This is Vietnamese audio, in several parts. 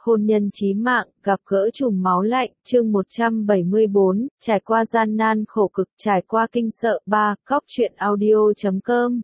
hôn nhân chí mạng, gặp gỡ trùm máu lạnh, chương 174, trải qua gian nan khổ cực, trải qua kinh sợ, 3, góc truyện audio.com.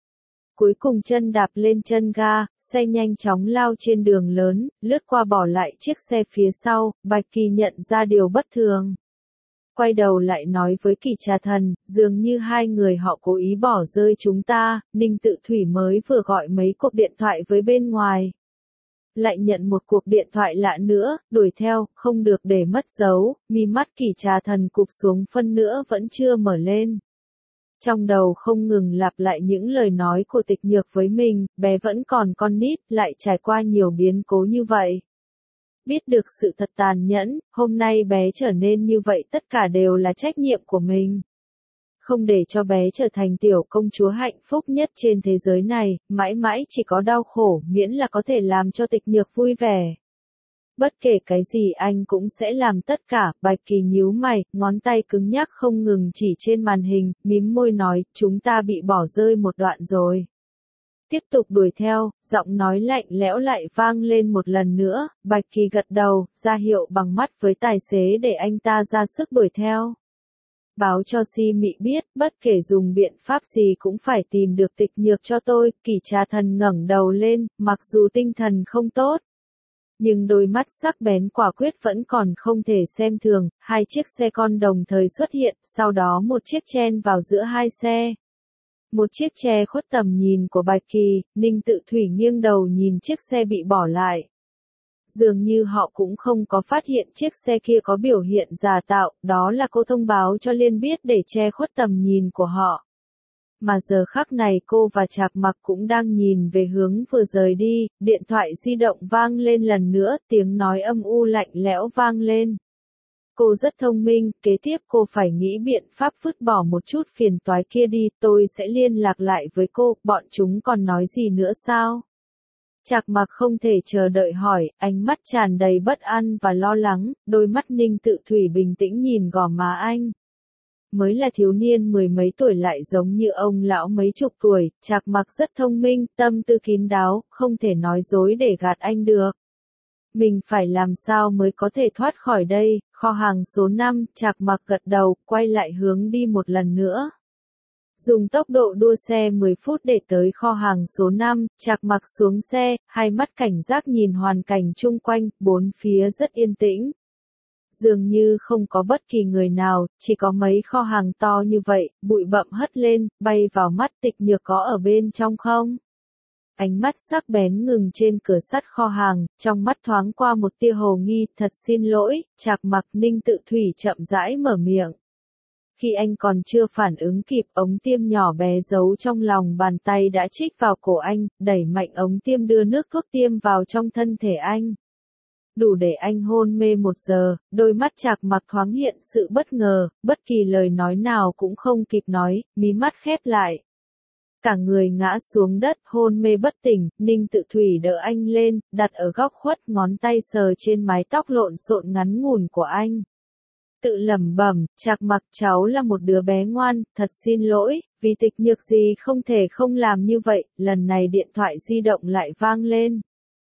Cuối cùng chân đạp lên chân ga, xe nhanh chóng lao trên đường lớn, lướt qua bỏ lại chiếc xe phía sau, Bạch Kỳ nhận ra điều bất thường. Quay đầu lại nói với Kỳ Trà Thần, dường như hai người họ cố ý bỏ rơi chúng ta, Ninh Tự Thủy mới vừa gọi mấy cuộc điện thoại với bên ngoài. Lại nhận một cuộc điện thoại lạ nữa, đuổi theo, không được để mất dấu, mi mắt Kỳ Trà Thần cụp xuống phân nữa vẫn chưa mở lên. Trong đầu không ngừng lặp lại những lời nói của Tịch Nhược với mình, bé vẫn còn con nít, lại trải qua nhiều biến cố như vậy. Biết được sự thật tàn nhẫn, hôm nay bé trở nên như vậy tất cả đều là trách nhiệm của mình. Không để cho bé trở thành tiểu công chúa hạnh phúc nhất trên thế giới này, mãi mãi chỉ có đau khổ, miễn là có thể làm cho Tịch Nhược vui vẻ. Bất kể cái gì anh cũng sẽ làm tất cả, Bạch Kỳ nhíu mày, ngón tay cứng nhắc không ngừng chỉ trên màn hình, mím môi nói, chúng ta bị bỏ rơi một đoạn rồi. Tiếp tục đuổi theo, giọng nói lạnh lẽo lại vang lên một lần nữa, Bạch Kỳ gật đầu, ra hiệu bằng mắt với tài xế để anh ta ra sức đuổi theo. Báo cho Si Mị biết, bất kể dùng biện pháp gì cũng phải tìm được Tịch Nhược cho tôi, Kỳ Trà Thần ngẩng đầu lên, mặc dù tinh thần không tốt. Nhưng đôi mắt sắc bén quả quyết vẫn còn không thể xem thường, hai chiếc xe con đồng thời xuất hiện, sau đó một chiếc chen vào giữa hai xe. Một chiếc che khuất tầm nhìn của Bạch Kỳ, Ninh Tự Thủy nghiêng đầu nhìn chiếc xe bị bỏ lại. Dường như họ cũng không có phát hiện chiếc xe kia có biểu hiện giả tạo, đó là cô thông báo cho Liên biết để che khuất tầm nhìn của họ. Mà giờ khắc này cô và Trạc Mặc cũng đang nhìn về hướng vừa rời đi, điện thoại di động vang lên lần nữa, tiếng nói âm u lạnh lẽo vang lên. Cô rất thông minh, kế tiếp cô phải nghĩ biện pháp vứt bỏ một chút phiền toái kia đi, tôi sẽ liên lạc lại với cô, bọn chúng còn nói gì nữa sao? Trạc Mặc không thể chờ đợi hỏi, ánh mắt tràn đầy bất an và lo lắng, đôi mắt Ninh Tự Thủy bình tĩnh nhìn gò má anh. Mới là thiếu niên mười mấy tuổi lại giống như ông lão mấy chục tuổi, Trạc Mặc rất thông minh, tâm tư kín đáo, không thể nói dối để gạt anh được. Mình phải làm sao mới có thể thoát khỏi đây, kho hàng số 5, Trạc Mặc gật đầu, quay lại hướng đi một lần nữa. Dùng tốc độ đua xe 10 phút để tới kho hàng số 5, Trạc Mặc xuống xe, hai mắt cảnh giác nhìn hoàn cảnh chung quanh, bốn phía rất yên tĩnh. Dường như không có bất kỳ người nào, chỉ có mấy kho hàng to như vậy, bụi bặm hất lên, bay vào mắt. Tịch Nhược có ở bên trong không? Ánh mắt sắc bén ngừng trên cửa sắt kho hàng, trong mắt thoáng qua một tia hồ nghi, thật xin lỗi, Trạc Mặc. Ninh Tự Thủy chậm rãi mở miệng. Khi anh còn chưa phản ứng kịp, ống tiêm nhỏ bé giấu trong lòng bàn tay đã chích vào cổ anh, đẩy mạnh ống tiêm đưa nước thuốc tiêm vào trong thân thể anh. Đủ để anh hôn mê 1 giờ, đôi mắt Trạc Mặc thoáng hiện sự bất ngờ, bất kỳ lời nói nào cũng không kịp nói, mí mắt khép lại. Cả người ngã xuống đất, hôn mê bất tỉnh, Ninh Tự Thủy đỡ anh lên, đặt ở góc khuất, ngón tay sờ trên mái tóc lộn xộn ngắn ngủn của anh. Tự lẩm bẩm, Trạc Mặc, cháu là một đứa bé ngoan, thật xin lỗi, vì Tịch Nhược gì không thể không làm như vậy. Lần này điện thoại di động lại vang lên.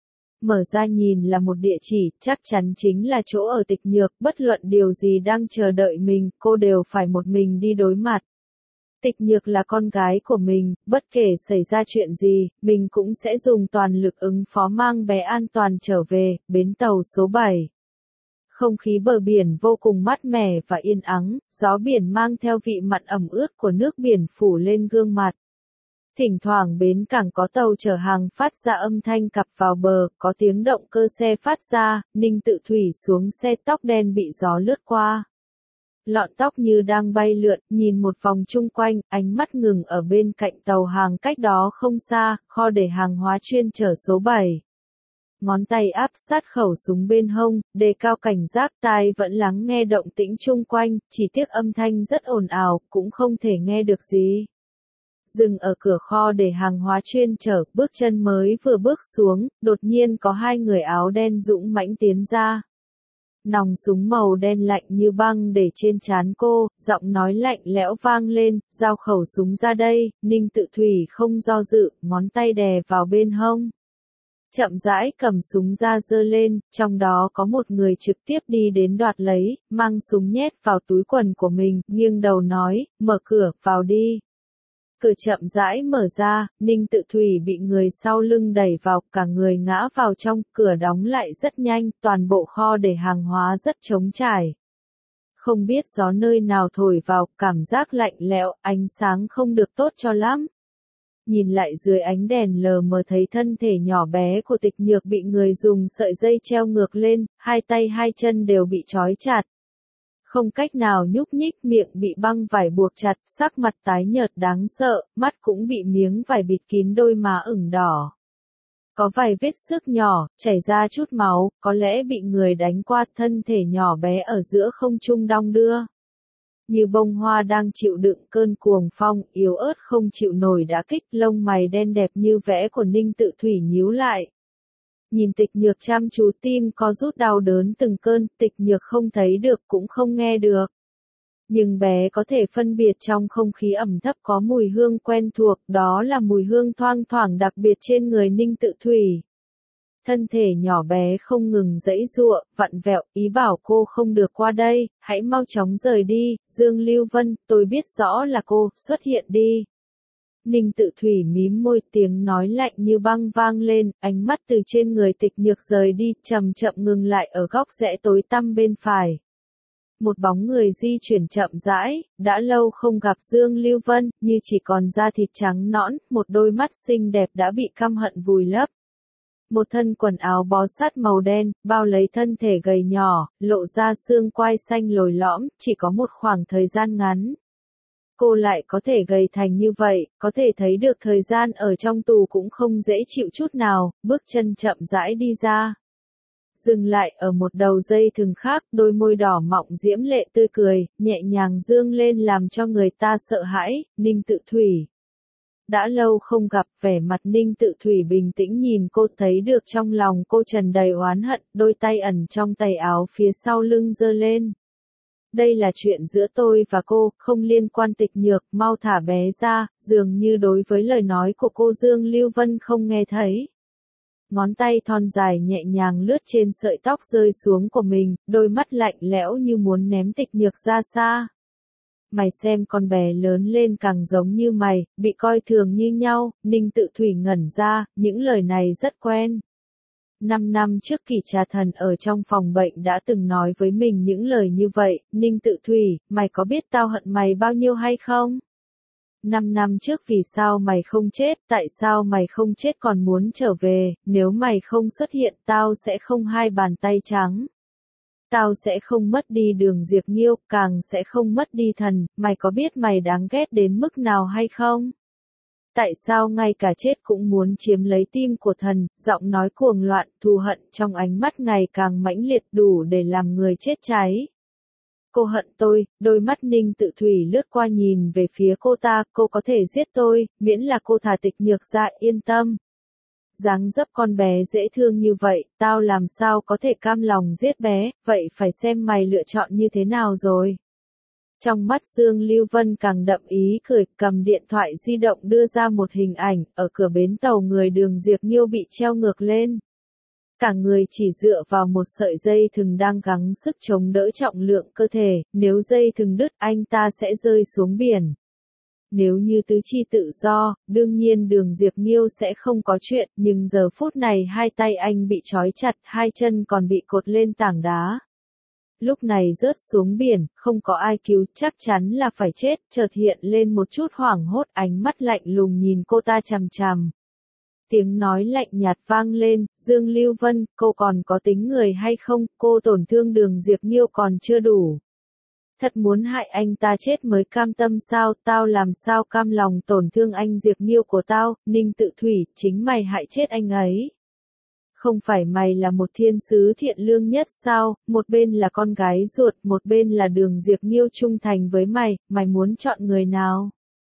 Mở ra nhìn là một địa chỉ, chắc chắn chính là chỗ ở Tịch Nhược, bất luận điều gì đang chờ đợi mình, cô đều phải một mình đi đối mặt. Tịch Nhược là con gái của mình, bất kể xảy ra chuyện gì, mình cũng sẽ dùng toàn lực ứng phó mang bé an toàn trở về. Bến tàu số 7. Không khí bờ biển vô cùng mát mẻ và yên ắng, gió biển mang theo vị mặn ẩm ướt của nước biển phủ lên gương mặt. Thỉnh thoảng bến cảng có tàu chở hàng phát ra âm thanh cặp vào bờ, có tiếng động cơ xe phát ra. Ninh Tự Thủy xuống xe, tóc đen bị gió lướt qua. Lọn tóc như đang bay lượn, nhìn một vòng chung quanh, ánh mắt ngừng ở bên cạnh tàu hàng cách đó không xa, kho để hàng hóa chuyên chở số 7. Ngón tay áp sát khẩu súng bên hông, đề cao cảnh giác, tai vẫn lắng nghe động tĩnh chung quanh, chỉ tiếc âm thanh rất ồn ào, cũng không thể nghe được gì. Dừng ở cửa kho để hàng hóa chuyên chở, bước chân mới vừa bước xuống, đột nhiên có hai người áo đen dũng mãnh tiến ra. Nòng súng màu đen lạnh như băng để trên trán cô, giọng nói lạnh lẽo vang lên, giao khẩu súng ra đây. Ninh Tự Thủy không do dự, ngón tay đè vào bên hông. chậm rãi cầm súng ra giơ lên, trong đó có một người trực tiếp đi đến đoạt lấy, mang súng nhét vào túi quần của mình, nghiêng đầu nói, mở cửa, vào đi. Cửa chậm rãi mở ra, Ninh Tự Thủy bị người sau lưng đẩy vào, cả người ngã vào trong, cửa đóng lại rất nhanh, toàn bộ kho để hàng hóa rất trống trải. Không biết gió nơi nào thổi vào, cảm giác lạnh lẽo, ánh sáng không được tốt cho lắm. Nhìn lại dưới ánh đèn lờ mờ thấy thân thể nhỏ bé của Tịch Nhược bị người dùng sợi dây treo ngược lên, hai tay hai chân đều bị trói chặt. Không cách nào nhúc nhích, miệng bị băng vải buộc chặt, sắc mặt tái nhợt đáng sợ, mắt cũng bị miếng vải bịt kín đôi má ửng đỏ. Có vài vết xước nhỏ, chảy ra chút máu, có lẽ bị người đánh qua, thân thể nhỏ bé ở giữa không trung đong đưa. Như bông hoa đang chịu đựng cơn cuồng phong, yếu ớt không chịu nổi đả kích, lông mày đen đẹp như vẽ của Ninh Tự Thủy nhíu lại. Nhìn Tịch Nhược chăm chú, tim có rút đau đớn từng cơn, Tịch Nhược không thấy được cũng không nghe được. Nhưng bé có thể phân biệt trong không khí ẩm thấp có mùi hương quen thuộc, đó là mùi hương thoang thoảng đặc biệt trên người Ninh Tự Thủy. Thân thể nhỏ bé không ngừng giãy giụa, vặn vẹo, ý bảo cô không được qua đây, hãy mau chóng rời đi, Dương Lưu Vân, tôi biết rõ là cô, xuất hiện đi. Ninh Tự Thủy mím môi, tiếng nói lạnh như băng vang lên, ánh mắt từ trên người Tịch Nhược rời đi, chậm chậm ngừng lại ở góc rẽ tối tăm bên phải. Một bóng người di chuyển chậm rãi, đã lâu không gặp Dương Lưu Vân, như chỉ còn da thịt trắng nõn, một đôi mắt xinh đẹp đã bị căm hận vùi lấp. Một thân quần áo bó sát màu đen, bao lấy thân thể gầy nhỏ, lộ ra xương quai xanh lồi lõm, chỉ có một khoảng thời gian ngắn. Cô lại có thể gầy thành như vậy, có thể thấy được thời gian ở trong tù cũng không dễ chịu chút nào, bước chân chậm rãi đi ra. Dừng lại ở một đầu dây thừng khác, đôi môi đỏ mọng diễm lệ tươi cười, nhẹ nhàng dương lên làm cho người ta sợ hãi, Ninh Tự Thủy. Đã lâu không gặp, vẻ mặt Ninh Tự Thủy bình tĩnh nhìn cô, thấy được trong lòng cô tràn đầy oán hận, đôi tay ẩn trong tay áo phía sau lưng giơ lên. Đây là chuyện giữa tôi và cô, không liên quan Tịch Nhược, mau thả bé ra, dường như đối với lời nói của cô Dương Lưu Vân không nghe thấy. Ngón tay thon dài nhẹ nhàng lướt trên sợi tóc rơi xuống của mình, đôi mắt lạnh lẽo như muốn ném Tịch Nhược ra xa. Mày xem con bé lớn lên càng giống như mày, bị coi thường như nhau, Ninh Tự Thủy ngẩn ra, những lời này rất quen. 5 năm trước Kỳ Trà Thần ở trong phòng bệnh đã từng nói với mình những lời như vậy, Ninh Tự Thủy, mày có biết tao hận mày bao nhiêu hay không? 5 năm trước vì sao mày không chết, tại sao mày không chết còn muốn trở về, nếu mày không xuất hiện tao sẽ không hai bàn tay trắng. Tao sẽ không mất đi Đường Diệp Nghiêu, càng sẽ không mất đi thần, mày có biết mày đáng ghét đến mức nào hay không? Tại sao ngay cả chết cũng muốn chiếm lấy tim của thần, giọng nói cuồng loạn, thù hận trong ánh mắt ngày càng mãnh liệt đủ để làm người chết cháy. Cô hận tôi, đôi mắt Ninh Tự Thủy lướt qua nhìn về phía cô ta, cô có thể giết tôi, miễn là cô thả Tịch Nhược ra, yên tâm. Dáng dấp con bé dễ thương như vậy, tao làm sao có thể cam lòng giết bé, vậy phải xem mày lựa chọn như thế nào rồi. Trong mắt Dương Lưu Vân càng đậm ý cười, cầm điện thoại di động đưa ra một hình ảnh, ở cửa bến tàu người Đường Diệp Nghiêu bị treo ngược lên. Cả người chỉ dựa vào một sợi dây thừng đang gắng sức chống đỡ trọng lượng cơ thể, nếu dây thừng đứt anh ta sẽ rơi xuống biển. Nếu như tứ chi tự do, đương nhiên Đường Diệp Nghiêu sẽ không có chuyện, nhưng giờ phút này hai tay anh bị trói chặt, hai chân còn bị cột lên tảng đá. Lúc này rớt xuống biển, không có ai cứu, chắc chắn là phải chết, chợt hiện lên một chút hoảng hốt, ánh mắt lạnh lùng nhìn cô ta chằm chằm. Tiếng nói lạnh nhạt vang lên, Dương Lưu Vân, cô còn có tính người hay không, cô tổn thương Đường Diệp Nghiêu còn chưa đủ. Thật muốn hại anh ta chết mới cam tâm sao, tao làm sao cam lòng tổn thương anh Diệp Nghiêu của tao, Ninh Tự Thủy, chính mày hại chết anh ấy. Không phải mày là một thiên sứ thiện lương nhất sao, một bên là con gái ruột, một bên là Đường Diệp Nghiêu trung thành với mày, mày muốn chọn người nào?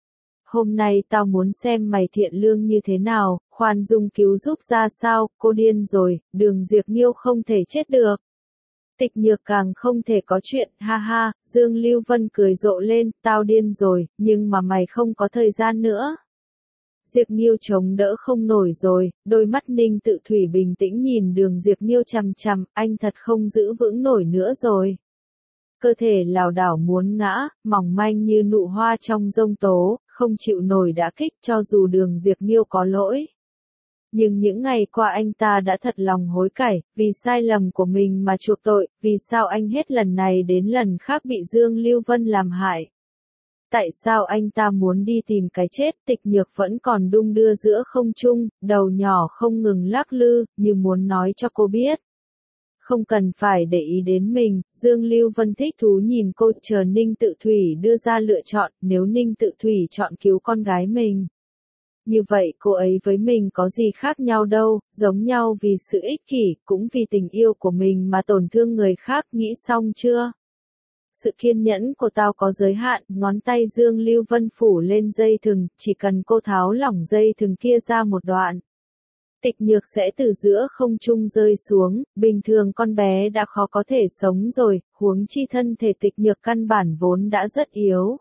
Hôm nay tao muốn xem mày thiện lương như thế nào, khoan dung cứu giúp ra sao, cô điên rồi, Đường Diệp Nghiêu không thể chết được. Tịch Nhược càng không thể có chuyện, ha ha, Dương Lưu Vân cười rộ lên, tao điên rồi, nhưng mà mày không có thời gian nữa. Diệp Nghiêu chống đỡ không nổi rồi, đôi mắt Ninh Tự Thủy bình tĩnh nhìn Đường Diệp Nghiêu chằm chằm, anh thật không giữ vững nổi nữa rồi. Cơ thể lảo đảo muốn ngã, mỏng manh như nụ hoa trong giông tố, không chịu nổi đả kích cho dù Đường Diệp Nghiêu có lỗi. Nhưng những ngày qua anh ta đã thật lòng hối cải, vì sai lầm của mình mà chuộc tội, vì sao anh hết lần này đến lần khác bị Dương Lưu Vân làm hại. Tại sao anh ta muốn đi tìm cái chết? Tịch Nhược vẫn còn đung đưa giữa không trung, đầu nhỏ không ngừng lắc lư, như muốn nói cho cô biết. Không cần phải để ý đến mình, Dương Lưu Vân thích thú nhìn cô, chờ Ninh Tự Thủy đưa ra lựa chọn, nếu Ninh Tự Thủy chọn cứu con gái mình. Như vậy cô ấy với mình có gì khác nhau đâu, giống nhau vì sự ích kỷ, cũng vì tình yêu của mình mà tổn thương người khác, nghĩ xong chưa? Sự kiên nhẫn của tao có giới hạn, ngón tay Dương Lưu Vân phủ lên dây thừng, chỉ cần cô tháo lỏng dây thừng kia ra một đoạn. Tịch Nhược sẽ từ giữa không trung rơi xuống, bình thường con bé đã khó có thể sống rồi, huống chi thân thể Tịch Nhược căn bản vốn đã rất yếu.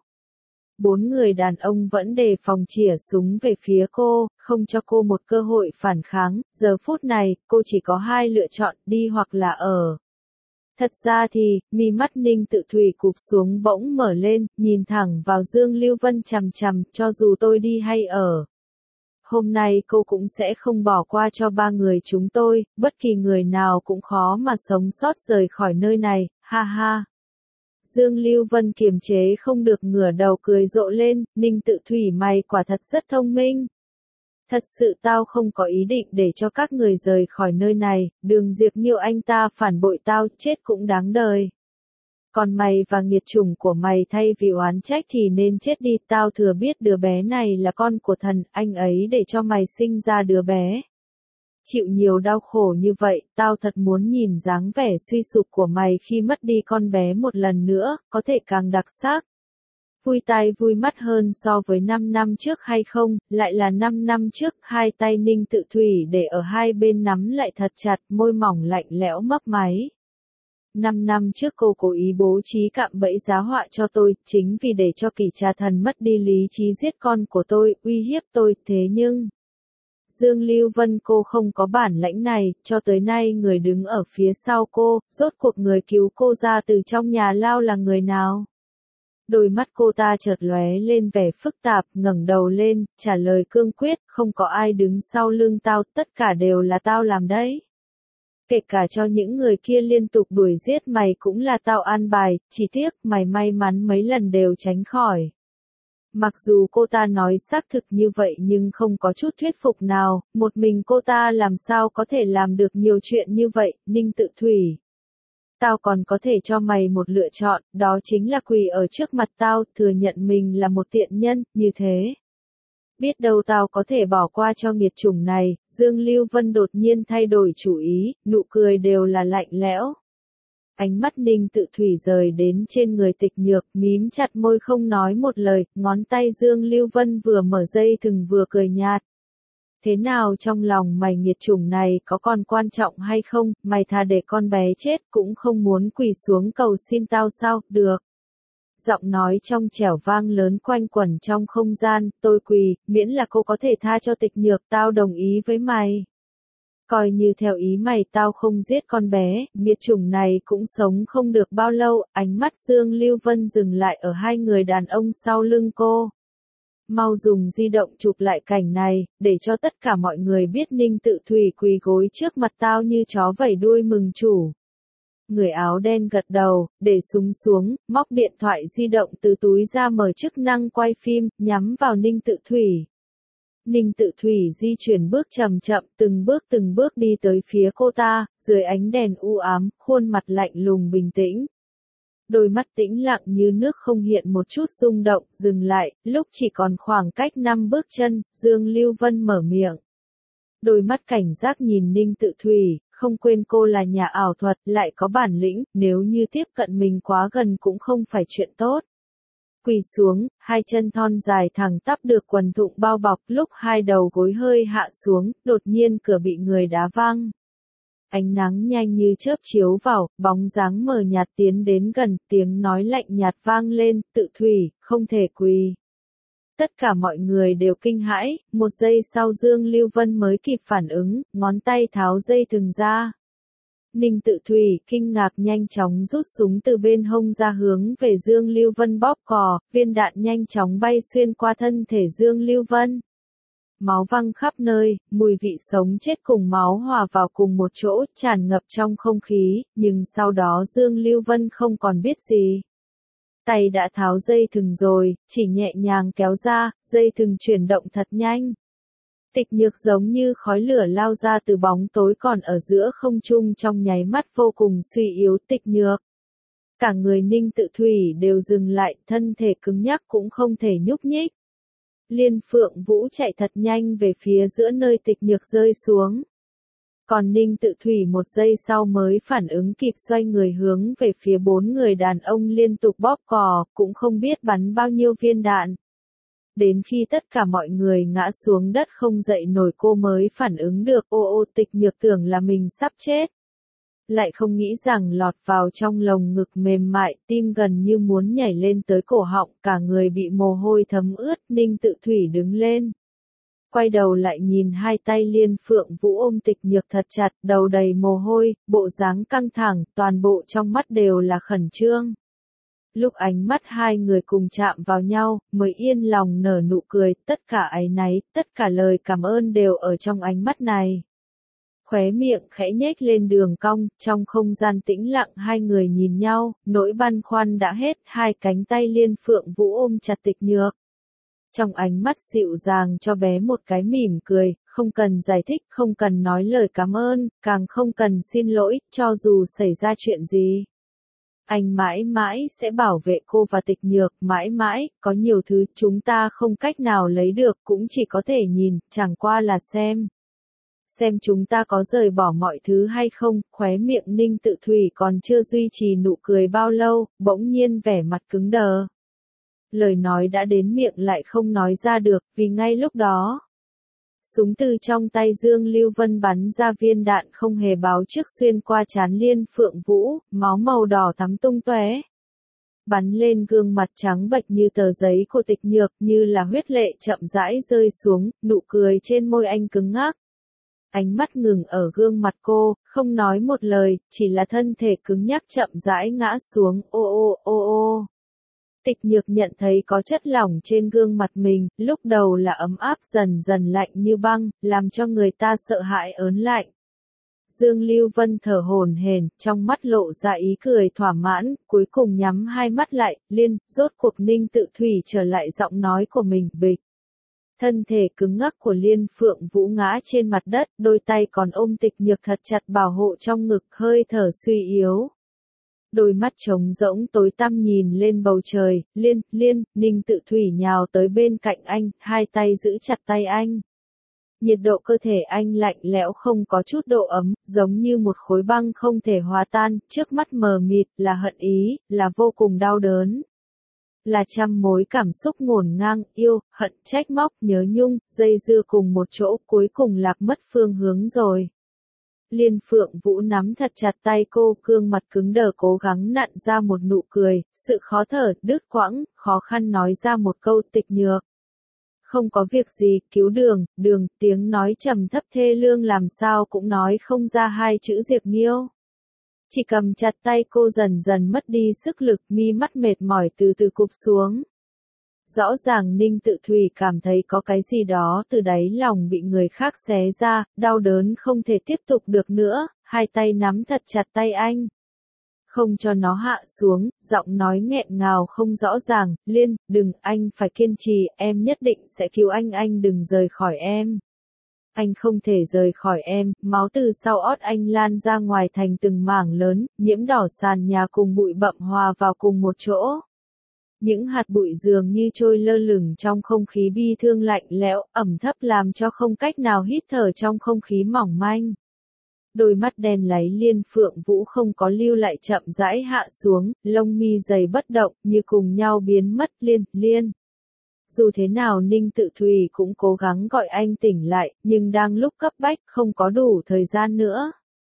4 người đàn ông vẫn đề phòng chĩa súng về phía cô, không cho cô một cơ hội phản kháng, giờ phút này, cô chỉ có hai lựa chọn, đi hoặc là ở. Thật ra thì, mi mắt Ninh Tự Thủy cụp xuống bỗng mở lên, nhìn thẳng vào Dương Lưu Vân chằm chằm, cho dù tôi đi hay ở. Hôm nay cô cũng sẽ không bỏ qua cho ba người chúng tôi, bất kỳ người nào cũng khó mà sống sót rời khỏi nơi này, ha ha. Dương Lưu Vân kiềm chế không được ngửa đầu cười rộ lên, Ninh Tự Thủy mày quả thật rất thông minh. Thật sự tao không có ý định để cho các người rời khỏi nơi này, Đường Diệp Nghiêu anh ta phản bội tao, chết cũng đáng đời. Còn mày và nghiệt chủng của mày thay vì oán trách thì nên chết đi, tao thừa biết đứa bé này là con của thần, anh ấy để cho mày sinh ra đứa bé. Chịu nhiều đau khổ như vậy, tao thật muốn nhìn dáng vẻ suy sụp của mày khi mất đi con bé một lần nữa, có thể càng đặc sắc. Vui tai vui mắt hơn so với 5 năm trước hay không, lại là 5 năm trước, hai tay Ninh Tự Thủy để ở hai bên nắm lại thật chặt, môi mỏng lạnh lẽo mấp máy. 5 năm trước cô cố ý bố trí cạm bẫy giá họa cho tôi, chính vì để cho Kỷ Trà Thần mất đi lý trí giết con của tôi, uy hiếp tôi, thế nhưng... Dương Lưu Vân cô không có bản lãnh này, cho tới nay người đứng ở phía sau cô, rốt cuộc người cứu cô ra từ trong nhà lao là người nào? Đôi mắt cô ta chợt lóe lên vẻ phức tạp, ngẩng đầu lên, trả lời cương quyết, không có ai đứng sau lưng tao, tất cả đều là tao làm đấy. Kể cả cho những người kia liên tục đuổi giết mày cũng là tao an bài, chỉ tiếc mày may mắn mấy lần đều tránh khỏi. Mặc dù cô ta nói xác thực như vậy nhưng không có chút thuyết phục nào, một mình cô ta làm sao có thể làm được nhiều chuyện như vậy, Ninh Tự Thủy. Tao còn có thể cho mày một lựa chọn, đó chính là quỳ ở trước mặt tao, thừa nhận mình là một tiện nhân, như thế. Biết đâu tao có thể bỏ qua cho nghiệt chủng này, Dương Lưu Vân đột nhiên thay đổi chủ ý, nụ cười đều là lạnh lẽo. Ánh mắt Ninh Tự Thủy rời đến trên người Tịch Nhược, mím chặt môi không nói một lời, ngón tay Dương Lưu Vân vừa mở dây thừng vừa cười nhạt. Thế nào trong lòng mày nghiệt chủng này có còn quan trọng hay không, mày thà để con bé chết cũng không muốn quỳ xuống cầu xin tao sao, được. Giọng nói trong trẻo vang lớn quanh quẩn trong không gian, tôi quỳ, miễn là cô có thể tha cho Tịch Nhược tao đồng ý với mày. Coi như theo ý mày tao không giết con bé, nghiệt chủng này cũng sống không được bao lâu, ánh mắt Dương Lưu Vân dừng lại ở hai người đàn ông sau lưng cô. Mau dùng di động chụp lại cảnh này, để cho tất cả mọi người biết Ninh Tự Thủy quỳ gối trước mặt tao như chó vẩy đuôi mừng chủ. Người áo đen gật đầu, để súng xuống, móc điện thoại di động từ túi ra mở chức năng quay phim, nhắm vào Ninh Tự Thủy. Ninh Tự Thủy di chuyển bước chậm chậm, từng bước đi tới phía cô ta, dưới ánh đèn u ám, khuôn mặt lạnh lùng bình tĩnh. Đôi mắt tĩnh lặng như nước không hiện một chút rung động, dừng lại, lúc chỉ còn khoảng cách 5 bước chân, Dương Lưu Vân mở miệng. Đôi mắt cảnh giác nhìn Ninh Tự Thủy, không quên cô là nhà ảo thuật, lại có bản lĩnh, nếu như tiếp cận mình quá gần cũng không phải chuyện tốt. Quỳ xuống, hai chân thon dài thẳng tắp được quần thụng bao bọc, lúc hai đầu gối hơi hạ xuống, đột nhiên cửa bị người đá văng. Ánh nắng nhanh như chớp chiếu vào, bóng dáng mờ nhạt tiến đến gần, tiếng nói lạnh nhạt vang lên, Tự Thủy, không thể quỳ. Tất cả mọi người đều kinh hãi, một giây sau Dương Lưu Vân mới kịp phản ứng, ngón tay tháo dây thừng ra. Ninh Tự Thủy kinh ngạc nhanh chóng rút súng từ bên hông ra hướng về Dương Lưu Vân bóp cò, viên đạn nhanh chóng bay xuyên qua thân thể Dương Lưu Vân. Máu văng khắp nơi, mùi vị sống chết cùng máu hòa vào cùng một chỗ, tràn ngập trong không khí, nhưng sau đó Dương Lưu Vân không còn biết gì. Tay đã tháo dây thừng rồi, chỉ nhẹ nhàng kéo ra, dây thừng chuyển động thật nhanh. Tịch Nhược giống như khói lửa lao ra từ bóng tối còn ở giữa không trung trong nháy mắt vô cùng suy yếu. Tịch Nhược. Cả người Ninh Tự Thủy đều dừng lại, thân thể cứng nhắc cũng không thể nhúc nhích. Liên Phượng Vũ chạy thật nhanh về phía giữa nơi Tịch Nhược rơi xuống. Còn Ninh Tự Thủy một giây sau mới phản ứng kịp xoay người hướng về phía 4 người đàn ông liên tục bóp cò, cũng không biết bắn bao nhiêu viên đạn. Đến khi tất cả mọi người ngã xuống đất không dậy nổi cô mới phản ứng được, ô Tịch Nhược tưởng là mình sắp chết. Lại không nghĩ rằng lọt vào trong lồng ngực mềm mại, tim gần như muốn nhảy lên tới cổ họng, cả người bị mồ hôi thấm ướt. Ninh Tự Thủy đứng lên. Quay đầu lại nhìn hai tay Liên Phượng Vũ ôm Tịch Nhược thật chặt, đầu đầy mồ hôi, bộ dáng căng thẳng, toàn bộ trong mắt đều là khẩn trương. Lúc ánh mắt hai người cùng chạm vào nhau, mới yên lòng nở nụ cười, tất cả áy náy, tất cả lời cảm ơn đều ở trong ánh mắt này. Khóe miệng khẽ nhếch lên đường cong, trong không gian tĩnh lặng hai người nhìn nhau, nỗi băn khoăn đã hết, hai cánh tay Liên Phượng Vũ ôm chặt Tịch Nhược. Trong ánh mắt dịu dàng cho bé một cái mỉm cười, không cần giải thích, không cần nói lời cảm ơn, càng không cần xin lỗi, cho dù xảy ra chuyện gì. Anh mãi mãi sẽ bảo vệ cô và Tịch Nhược, mãi mãi, có nhiều thứ chúng ta không cách nào lấy được, cũng chỉ có thể nhìn, chẳng qua là xem. Xem chúng ta có rời bỏ mọi thứ hay không. Khóe miệng Ninh Tự Thủy còn chưa duy trì nụ cười bao lâu, bỗng nhiên vẻ mặt cứng đờ. Lời nói đã đến miệng lại không nói ra được, vì ngay lúc đó. Súng từ trong tay Dương Lưu Vân bắn ra viên đạn không hề báo trước xuyên qua trán Liên Phượng Vũ, máu màu đỏ thắm tung tóe. Bắn lên gương mặt trắng bệch như tờ giấy của Tịch Nhược, như là huyết lệ chậm rãi rơi xuống, nụ cười trên môi anh cứng ngắc. Ánh mắt ngừng ở gương mặt cô, không nói một lời, chỉ là thân thể cứng nhắc chậm rãi ngã xuống, ô. Tịch Nhược nhận thấy có chất lỏng trên gương mặt mình, lúc đầu là ấm áp dần dần lạnh như băng, làm cho người ta sợ hãi ớn lạnh. Dương Lưu Vân thở hổn hển, trong mắt lộ ra ý cười thỏa mãn, cuối cùng nhắm hai mắt lại, rốt cuộc Ninh Tự Thủy trở lại giọng nói của mình, bịch. Thân thể cứng ngắc của Liên Phượng Vũ ngã trên mặt đất, đôi tay còn ôm Tịch Nhược thật chặt bảo hộ trong ngực, hơi thở suy yếu. Đôi mắt trống rỗng tối tăm nhìn lên bầu trời, Ninh Tự Thủy nhào tới bên cạnh anh, hai tay giữ chặt tay anh. Nhiệt độ cơ thể anh lạnh lẽo không có chút độ ấm, giống như một khối băng không thể hòa tan, trước mắt mờ mịt, là hận ý, là vô cùng đau đớn. Là trăm mối cảm xúc ngổn ngang, yêu, hận, trách móc, nhớ nhung, dây dưa cùng một chỗ, cuối cùng lạc mất phương hướng rồi. Liên Phượng Vũ nắm thật chặt tay cô, gương mặt cứng đờ cố gắng nặn ra một nụ cười, sự khó thở, đứt quãng, khó khăn nói ra một câu. Tịch Nhược. Không có việc gì, cứu đường, tiếng nói trầm thấp thê lương làm sao cũng nói không ra hai chữ Diệp Nghiêu. Chỉ cầm chặt tay cô dần dần mất đi sức lực, mi mắt mệt mỏi từ từ cụp xuống. Rõ ràng Ninh Tự Thủy cảm thấy có cái gì đó từ đáy lòng bị người khác xé ra, đau đớn không thể tiếp tục được nữa, hai tay nắm thật chặt tay anh. Không cho nó hạ xuống, giọng nói nghẹn ngào không rõ ràng, đừng, anh phải kiên trì, em nhất định sẽ cứu anh đừng rời khỏi em. Anh không thể rời khỏi em, máu từ sau ót anh lan ra ngoài thành từng mảng lớn, nhiễm đỏ sàn nhà cùng bụi bặm hòa vào cùng một chỗ. Những hạt bụi dường như trôi lơ lửng trong không khí bi thương lạnh lẽo, ẩm thấp làm cho không cách nào hít thở trong không khí mỏng manh. Đôi mắt đen láy Liên Phượng Vũ không có lưu lại chậm rãi hạ xuống, lông mi dày bất động, như cùng nhau biến mất. Liên. Dù thế nào Ninh Tự Thủy cũng cố gắng gọi anh tỉnh lại, nhưng đang lúc cấp bách, không có đủ thời gian nữa.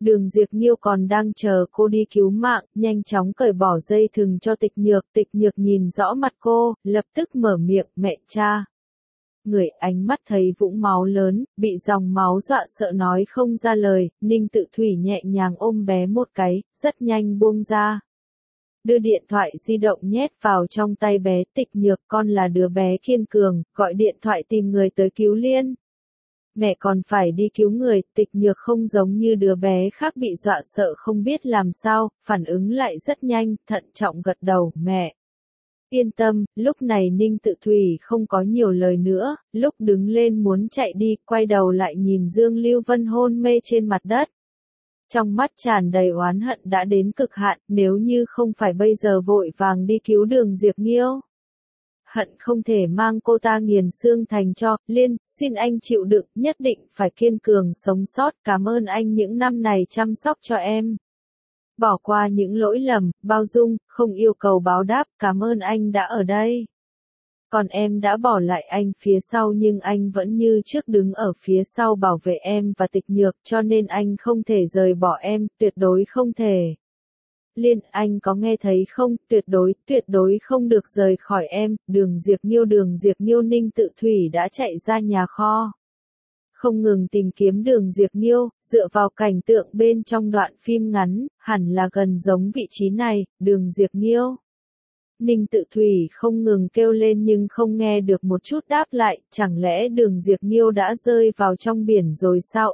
Đường Diệp Nghiêu còn đang chờ cô đi cứu mạng, nhanh chóng cởi bỏ dây thừng cho Tịch Nhược nhìn rõ mặt cô, lập tức mở miệng, mẹ cha. Người ánh mắt thấy vũng máu lớn, bị dòng máu dọa sợ nói không ra lời, Ninh Tự Thủy nhẹ nhàng ôm bé một cái, rất nhanh buông ra. Đưa điện thoại di động nhét vào trong tay bé, Tịch Nhược, con là đứa bé kiên cường, gọi điện thoại tìm người tới cứu Liên. Mẹ còn phải đi cứu người, Tịch Nhược không giống như đứa bé khác bị dọa sợ không biết làm sao, phản ứng lại rất nhanh, thận trọng gật đầu, mẹ. Yên tâm, lúc này Ninh Tự Thủy không có nhiều lời nữa, lúc đứng lên muốn chạy đi, quay đầu lại nhìn Dương Lưu Vân hôn mê trên mặt đất. Trong mắt tràn đầy oán hận đã đến cực hạn, nếu như không phải bây giờ vội vàng đi cứu Đường Diệp Nghiêu. Hận không thể mang cô ta nghiền xương thành cho, Liên, xin anh chịu đựng, nhất định phải kiên cường sống sót, cảm ơn anh những năm này chăm sóc cho em. Bỏ qua những lỗi lầm, bao dung, không yêu cầu báo đáp, cảm ơn anh đã ở đây. Còn em đã bỏ lại anh phía sau nhưng anh vẫn như trước đứng ở phía sau bảo vệ em và Tịch Nhược cho nên anh không thể rời bỏ em, tuyệt đối không thể. Liên, anh có nghe thấy không, tuyệt đối không được rời khỏi em, Đường Diệp Nghiêu Ninh Tự Thủy đã chạy ra nhà kho. Không ngừng tìm kiếm Đường Diệp Nghiêu, dựa vào cảnh tượng bên trong đoạn phim ngắn, hẳn là gần giống vị trí này, Đường Diệp Nghiêu. Ninh Tự Thủy không ngừng kêu lên nhưng không nghe được một chút đáp lại, chẳng lẽ Đường Diệp Nghiêu đã rơi vào trong biển rồi sao,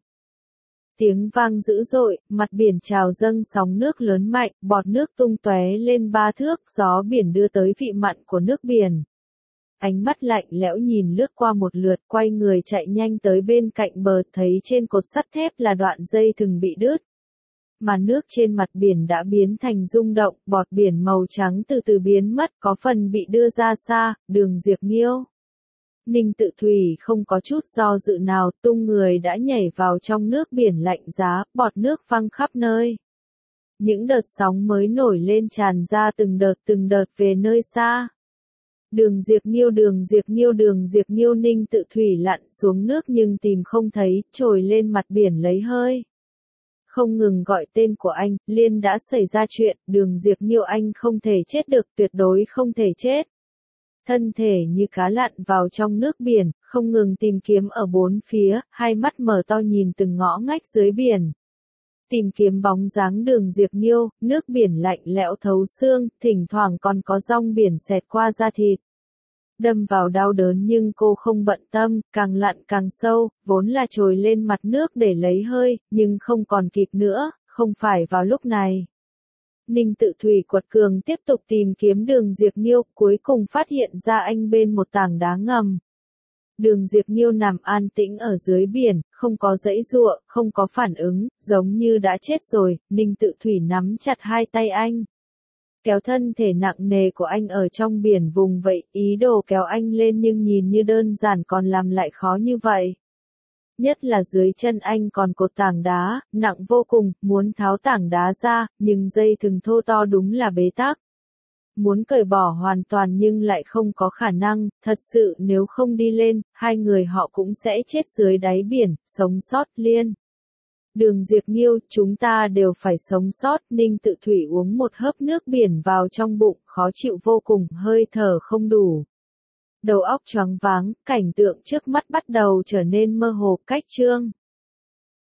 Tiếng vang dữ dội, mặt biển trào dâng sóng nước lớn mạnh, bọt nước tung tóe lên 3 thước, gió biển đưa tới vị mặn của nước biển. Ánh mắt lạnh lẽo nhìn lướt qua một lượt, quay người chạy nhanh tới bên cạnh bờ, thấy trên cột sắt thép là đoạn dây thừng bị đứt. Mà nước trên mặt biển đã biến thành rung động, bọt biển màu trắng từ từ biến mất, có phần bị đưa ra xa, Đường Diệp Nghiêu. Ninh Tự Thủy không có chút do dự nào, tung người đã nhảy vào trong nước biển lạnh giá, bọt nước văng khắp nơi. Những đợt sóng mới nổi lên tràn ra từng đợt về nơi xa. Đường Diệp Nghiêu Ninh Tự Thủy lặn xuống nước nhưng tìm không thấy, trồi lên mặt biển lấy hơi. Không ngừng gọi tên của anh, Liên đã xảy ra chuyện, Đường Diệp Nghiêu anh không thể chết được, tuyệt đối không thể chết. Thân thể như cá lặn vào trong nước biển, không ngừng tìm kiếm ở bốn phía, hai mắt mở to nhìn từng ngõ ngách dưới biển. Tìm kiếm bóng dáng Đường Diệp Nghiêu, nước biển lạnh lẽo thấu xương, thỉnh thoảng còn có dòng biển xẹt qua da thịt. Đâm vào đau đớn nhưng cô không bận tâm, càng lặn càng sâu, vốn là trồi lên mặt nước để lấy hơi, nhưng không còn kịp nữa, không phải vào lúc này. Ninh Tự Thủy quật cường tiếp tục tìm kiếm Đường Diệp Nghiêu, cuối cùng phát hiện ra anh bên một tảng đá ngầm. Đường Diệp Nghiêu nằm an tĩnh ở dưới biển, không có giãy giụa, không có phản ứng, giống như đã chết rồi, Ninh Tự Thủy nắm chặt hai tay anh. Kéo thân thể nặng nề của anh ở trong biển vùng vậy, ý đồ kéo anh lên nhưng nhìn như đơn giản còn làm lại khó như vậy. Nhất là dưới chân anh còn cột tảng đá, nặng vô cùng, muốn tháo tảng đá ra, nhưng dây thừng thô to đúng là bế tắc. Muốn cởi bỏ hoàn toàn nhưng lại không có khả năng, thật sự nếu không đi lên, hai người họ cũng sẽ chết dưới đáy biển, sống sót Liên. Đường Diệp Nghiêu, chúng ta đều phải sống sót, Ninh Tự Thủy uống một hớp nước biển vào trong bụng, khó chịu vô cùng, hơi thở không đủ. Đầu óc choáng váng, cảnh tượng trước mắt bắt đầu trở nên mơ hồ, cách chương.